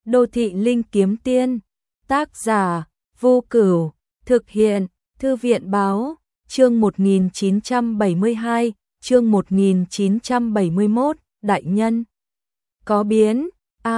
Đô thị linh kiếm tiên, tác giả, Vô Cửu, thực hiện, Thư viện báo, chương 1972, chương 1971, đại nhân. Có biến,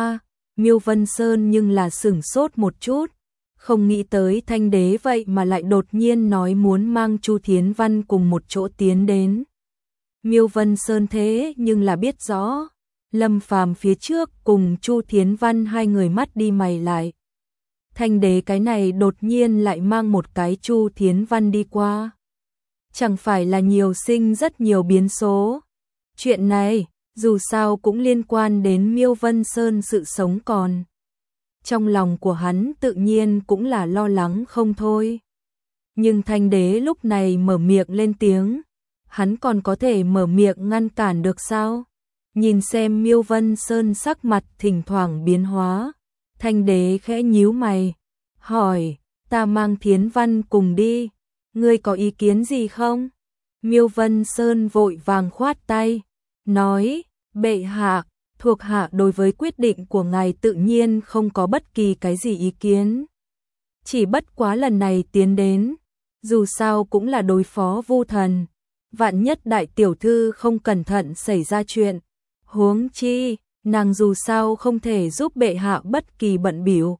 Miêu Vân Sơn nhưng là sửng sốt một chút, không nghĩ tới Thanh Đế vậy mà lại đột nhiên nói muốn mang Chu Thiến Văn cùng một chỗ tiến đến. Miêu Vân Sơn thế nhưng là biết rõ, Lâm Phàm phía trước cùng Chu Thiến Văn hai người mắt đi mày lại. Thanh Đế cái này đột nhiên lại mang một cái Chu Thiến Văn đi qua. Chẳng phải là nhiều sinh rất nhiều biến số. Chuyện này, dù sao cũng liên quan đến Miêu Vân Sơn sự sống còn. Trong lòng của hắn tự nhiên cũng là lo lắng không thôi. Nhưng Thanh Đế lúc này mở miệng lên tiếng, hắn còn có thể mở miệng ngăn cản được sao? Nhìn xem Miêu Vân Sơn sắc mặt thỉnh thoảng biến hóa, Thanh Đế khẽ nhíu mày, hỏi, ta mang Thiến Văn cùng đi, ngươi có ý kiến gì không? Miêu Vân Sơn vội vàng khoát tay, nói, bệ hạ, thuộc hạ đối với quyết định của ngài tự nhiên không có bất kỳ cái gì ý kiến. Chỉ bất quá lần này tiến đến, dù sao cũng là đối phó Vu Thần, vạn nhất đại tiểu thư không cẩn thận xảy ra chuyện, huống chi, nàng dù sao không thể giúp bệ hạ bất kỳ bận bịu.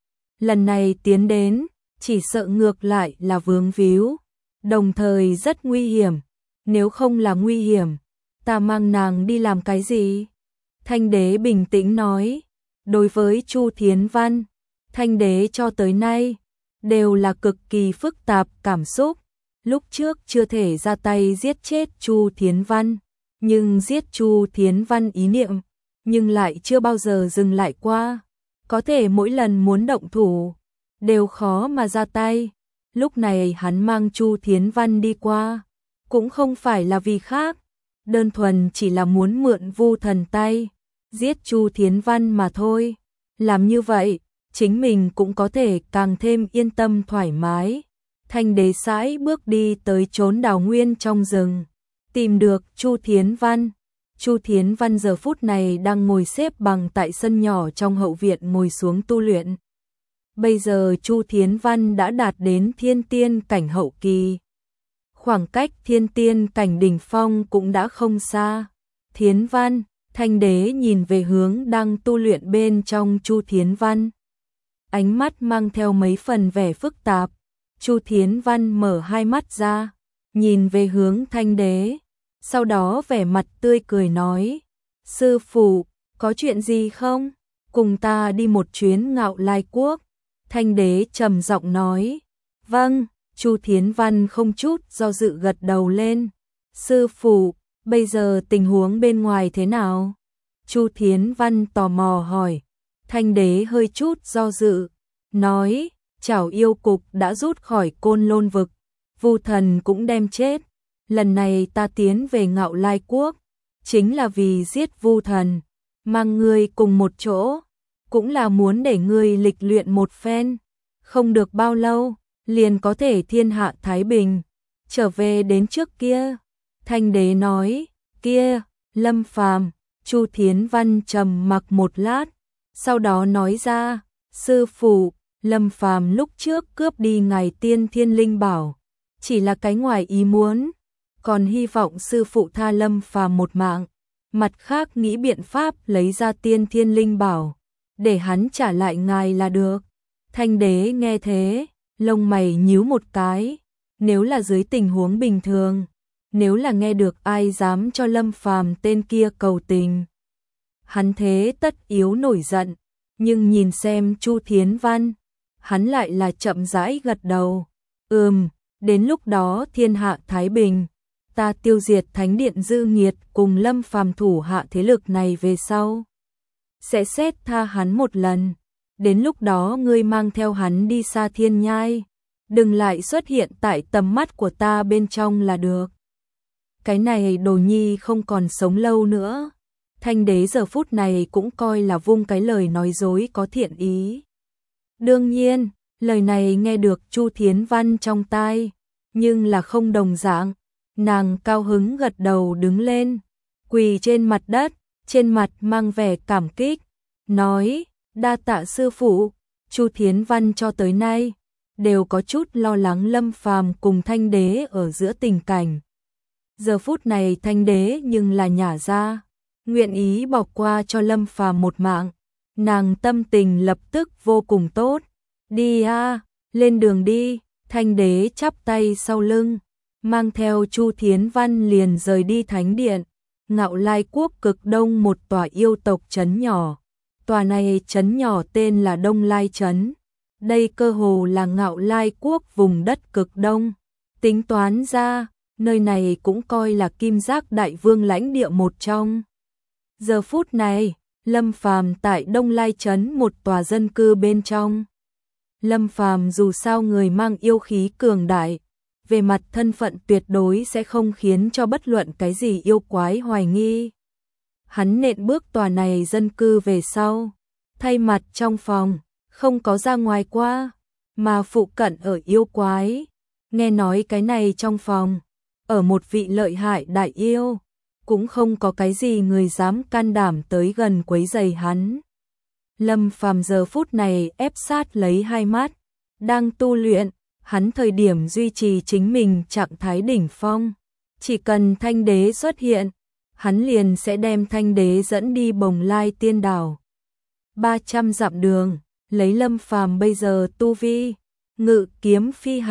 Lần này tiến đến, chỉ sợ ngược lại là vướng víu, đồng thời rất nguy hiểm, nếu không là nguy hiểm, ta mang nàng đi làm cái gì? Thanh Đế bình tĩnh nói, đối với Chu Thiến Văn, Thanh Đế cho tới nay, đều là cực kỳ phức tạp cảm xúc, lúc trước chưa thể ra tay giết chết Chu Thiến Văn, nhưng giết Chu Thiến Văn ý niệm, nhưng lại chưa bao giờ dừng lại qua, có thể mỗi lần muốn động thủ, đều khó mà ra tay, lúc này hắn mang Chu Thiến Văn đi qua, cũng không phải là vì khác, đơn thuần chỉ là muốn mượn Vu Thần tay, giết Chu Thiến Văn mà thôi, làm như vậy, chính mình cũng có thể càng thêm yên tâm thoải mái. Thanh Đế sải bước đi tới chốn đào nguyên trong rừng, tìm được Chu Thiến Văn. Chu Thiến Văn giờ phút này đang ngồi xếp bằng tại sân nhỏ trong hậu viện ngồi xuống tu luyện. Bây giờ Chu Thiến Văn đã đạt đến thiên tiên cảnh hậu kỳ. Khoảng cách thiên tiên cảnh đỉnh phong cũng đã không xa. Thiến Văn, Thanh Đế nhìn về hướng đang tu luyện bên trong Chu Thiến Văn. Ánh mắt mang theo mấy phần vẻ phức tạp. Chu Thiến Văn mở hai mắt ra, nhìn về hướng Thanh Đế, sau đó vẻ mặt tươi cười nói, sư phụ, có chuyện gì không? Cùng ta đi một chuyến Ngạo Lai Quốc. Thanh Đế trầm giọng nói, vâng. Chu Thiến Văn không chút do dự gật đầu lên, sư phụ, bây giờ tình huống bên ngoài thế nào? Chu Thiến Văn tò mò hỏi. Thanh Đế hơi chút do dự, nói, Chảo yêu cục đã rút khỏi Côn Lôn vực, Vu Thần cũng đem chết. Lần này ta tiến về Ngạo Lai Quốc, chính là vì giết Vu Thần, mang ngươi cùng một chỗ, cũng là muốn để ngươi lịch luyện một phen, không được bao lâu, liền có thể thiên hạ thái bình, trở về đến trước kia. Thanh Đế nói, kia, Lâm Phàm. Chu Thiến Văn trầm mặc một lát, sau đó nói ra, sư phụ, Lâm Phàm lúc trước cướp đi ngài tiên thiên linh bảo, chỉ là cái ngoài ý muốn, còn hy vọng sư phụ tha Lâm Phàm một mạng, mặt khác nghĩ biện pháp lấy ra tiên thiên linh bảo, để hắn trả lại ngài là được. Thanh Đế nghe thế, lông mày nhíu một cái, nếu là dưới tình huống bình thường, nếu là nghe được ai dám cho Lâm Phàm tên kia cầu tình, hắn thế tất yếu nổi giận, nhưng nhìn xem Chu Thiến Văn, hắn lại là chậm rãi gật đầu. Đến lúc đó thiên hạ thái bình, ta tiêu diệt Thánh Điện Dư Nghiệt cùng Lâm Phàm thủ hạ thế lực này về sau, sẽ xét tha hắn một lần, đến lúc đó ngươi mang theo hắn đi xa thiên nhai, đừng lại xuất hiện tại tầm mắt của ta bên trong là được. Cái này đồ nhi không còn sống lâu nữa. Thanh Đế giờ phút này cũng coi là vung cái lời nói dối có thiện ý. Đương nhiên, lời này nghe được Chu Thiến Văn trong tai, nhưng là không đồng dạng. Nàng cao hứng gật đầu đứng lên, quỳ trên mặt đất, trên mặt mang vẻ cảm kích, nói, Đa tạ sư phụ. Chu Thiến Văn cho tới nay đều có chút lo lắng Lâm Phàm cùng Thanh Đế ở giữa tình cảnh. Giờ phút này Thanh Đế nhưng là nhả ra, nguyện ý bỏ qua cho Lâm Phàm một mạng, nàng tâm tình lập tức vô cùng tốt. Đi a, lên đường đi. Thanh Đế chắp tay sau lưng, mang theo Chu Thiến Văn liền rời đi thánh điện. Ngạo Lai quốc cực đông một tòa yêu tộc trấn nhỏ. Tòa này trấn nhỏ tên là Đông Lai trấn. Đây cơ hồ là Ngạo Lai quốc vùng đất cực đông. Tính toán ra, nơi này cũng coi là Kim Giác Đại Vương lãnh địa một trong. Giờ phút này, Lâm Phàm tại Đông Lai trấn một tòa dân cư bên trong. Lâm Phàm dù sao người mang yêu khí cường đại, về mặt thân phận tuyệt đối sẽ không khiến cho bất luận cái gì yêu quái hoài nghi. Hắn nện bước tòa này dân cư về sau, thay mặt trong phòng, không có ra ngoài qua, mà phụ cận ở yêu quái. Nghe nói cái này trong phòng, ở một vị lợi hại đại yêu, cũng không có cái gì người dám can đảm tới gần quấy rầy hắn. Lâm Phàm giờ phút này ép sát lấy hai mắt, đang tu luyện, hắn thời điểm duy trì chính mình trạng thái đỉnh phong. Chỉ cần Thanh Đế xuất hiện, hắn liền sẽ đem Thanh Đế dẫn đi Bồng Lai Tiên Đảo. 300 dặm đường, lấy Lâm Phàm bây giờ tu vi, ngự kiếm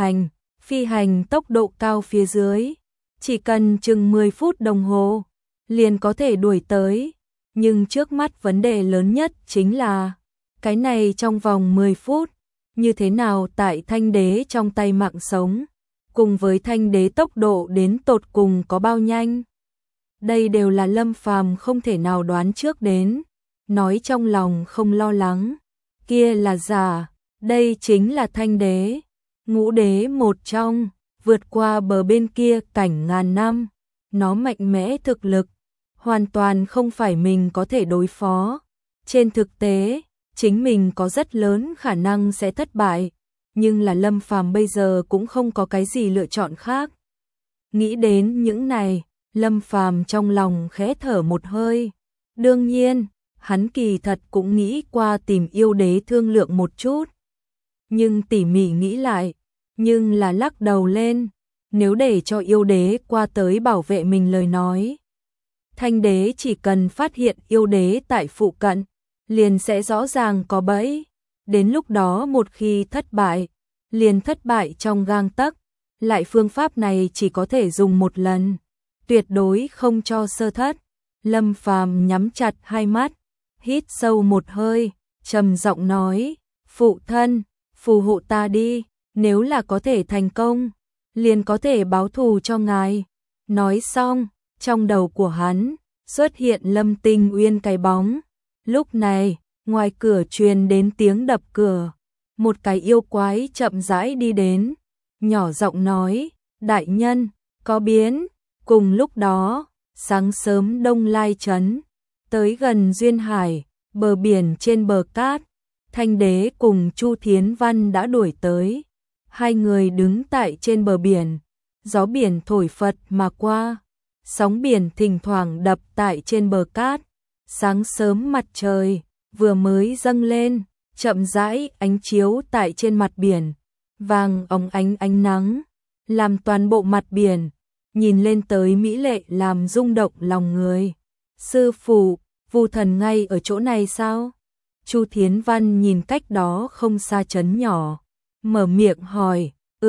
phi hành tốc độ cao phía dưới, chỉ cần chừng 10 phút đồng hồ, liền có thể đuổi tới. Nhưng trước mắt vấn đề lớn nhất chính là, cái này trong vòng 10 phút, như thế nào tại Thanh Đế trong tay mạng sống, cùng với Thanh Đế tốc độ đến tột cùng có bao nhanh. Đây đều là Lâm Phàm không thể nào đoán trước đến, nói trong lòng không lo lắng, kia là giả, đây chính là Thanh Đế, ngũ đế một trong, vượt qua bờ bên kia cảnh ngàn năm, nó mạnh mẽ thực lực, hoàn toàn không phải mình có thể đối phó. Trên thực tế, chính mình có rất lớn khả năng sẽ thất bại, nhưng là Lâm Phàm bây giờ cũng không có cái gì lựa chọn khác. Nghĩ đến những này, Lâm Phàm trong lòng khẽ thở một hơi. Đương nhiên, hắn kỳ thật cũng nghĩ qua tìm yêu đế thương lượng một chút. Nhưng tỉ mỉ nghĩ lại, nhưng là lắc đầu lên, nếu để cho yêu đế qua tới bảo vệ mình lời nói, Thanh Đế chỉ cần phát hiện yêu đế tại phụ cận, liền sẽ rõ ràng có bẫy. Đến lúc đó một khi thất bại, liền thất bại trong gang tấc. Lại phương pháp này chỉ có thể dùng một lần, tuyệt đối không cho sơ thất. Lâm Phàm nhắm chặt hai mắt, hít sâu một hơi, trầm giọng nói, phụ thân, phù hộ ta đi, nếu là có thể thành công, liền có thể báo thù cho ngài. Nói xong, trong đầu của hắn xuất hiện Lâm Tinh Uyên cái bóng. Lúc này, ngoài cửa truyền đến tiếng đập cửa, một cái yêu quái chậm rãi đi đến, nhỏ giọng nói, đại nhân, có biến. Cùng lúc đó, sáng sớm Đông Lai trấn, tới gần Duyên Hải, bờ biển trên bờ cát, Thanh Đế cùng Chu Thiến Văn đã đuổi tới. Hai người đứng tại trên bờ biển, gió biển thổi phật mà qua, sóng biển thỉnh thoảng đập tại trên bờ cát. Sáng sớm mặt trời vừa mới dâng lên, chậm rãi ánh chiếu tại trên mặt biển, vàng óng ánh nắng, làm toàn bộ mặt biển nhìn lên tới mỹ lệ làm rung động lòng người. Sư phụ, Vu Thần ngay ở chỗ này sao? Chu Thiến Văn nhìn cách đó không xa trấn nhỏ, mở miệng hỏi.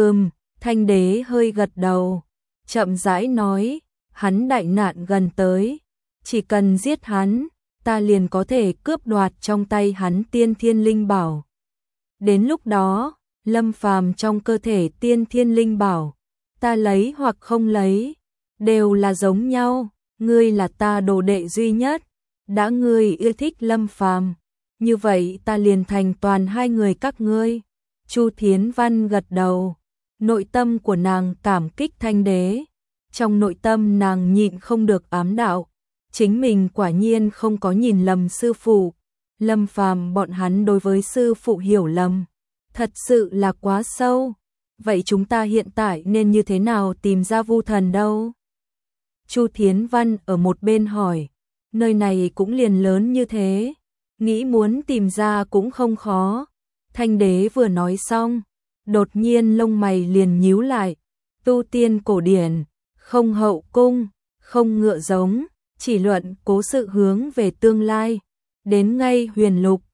Thanh Đế hơi gật đầu, chậm rãi nói, hắn đại nạn gần tới, chỉ cần giết hắn, ta liền có thể cướp đoạt trong tay hắn tiên thiên linh bảo. Đến lúc đó, Lâm Phàm trong cơ thể tiên thiên linh bảo, ta lấy hoặc không lấy, đều là giống nhau, ngươi là ta đồ đệ duy nhất, đã ngươi yêu thích Lâm Phàm, như vậy ta liền thành toàn hai người các ngươi. Chu Thiến Văn gật đầu, nội tâm của nàng cảm kích Thanh Đế, trong nội tâm nàng nhịn không được ám đạo, chính mình quả nhiên không có nhìn lầm sư phụ. Lâm Phàm bọn hắn đối với sư phụ hiểu lầm, thật sự là quá sâu. Vậy chúng ta hiện tại nên như thế nào tìm ra Vu Thần đâu? Chu Thiến Văn ở một bên hỏi, nơi này cũng liền lớn như thế, nghĩ muốn tìm ra cũng không khó. Thanh đế vừa nói xong, đột nhiên lông mày liền nhíu lại, tu tiên cổ điển, không hậu cung, không ngựa giống, chỉ luận cố sự hướng về tương lai, đến ngay huyền lục,